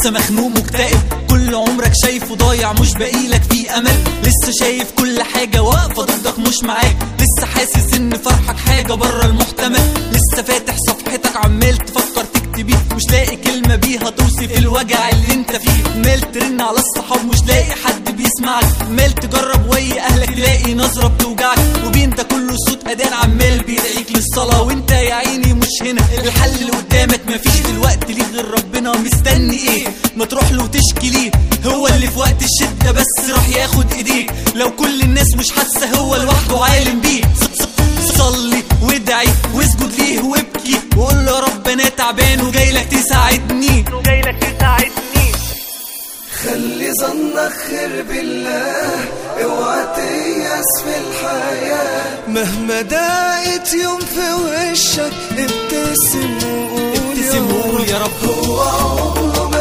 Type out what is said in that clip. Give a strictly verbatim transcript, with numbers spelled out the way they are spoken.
لسه مخنوق مكتئب، كل عمرك شايفه ضايع مش باقيلك فيه امل، لسه شايف كل حاجة واقفة ضدك مش معاك، لسه حاسس ان فرحك حاجة بره المحتمل، لسه فاتح صفحتك عمال تفكر تكتبيه مش لاقي كلمة بيها توصف الوجع اللي انت فيه، عمال ترن على الصحاب مش لاقي حد بيسمعك، عمال تجرب ويا اهلك تلاقي نظرة بتوجعك، وبين ده كله صوت اذان عمال بيدعيك للصلاة، وانت يا عيني مش هنا، الحل قدامك مفيش دلوقتي ليه غير ربنا، مستني ايه؟ ما تروح له وتشكي ليه، هو اللي في وقت الشدة بس راح ياخد ايديك، لو كل الناس مش حاسة هو لوحده عالم بيك، صلي وادعي واسجد ليه وابكي وقول له يا رب انا تعبان وجايلك تساعدني وجايلك تساعدني. خلي ظنك خير بالله، اوعى تيأس في الحياة، مهما ضاقت يوم في وشك ابتسم وقول ابتسم وقول يا رب، هو عمره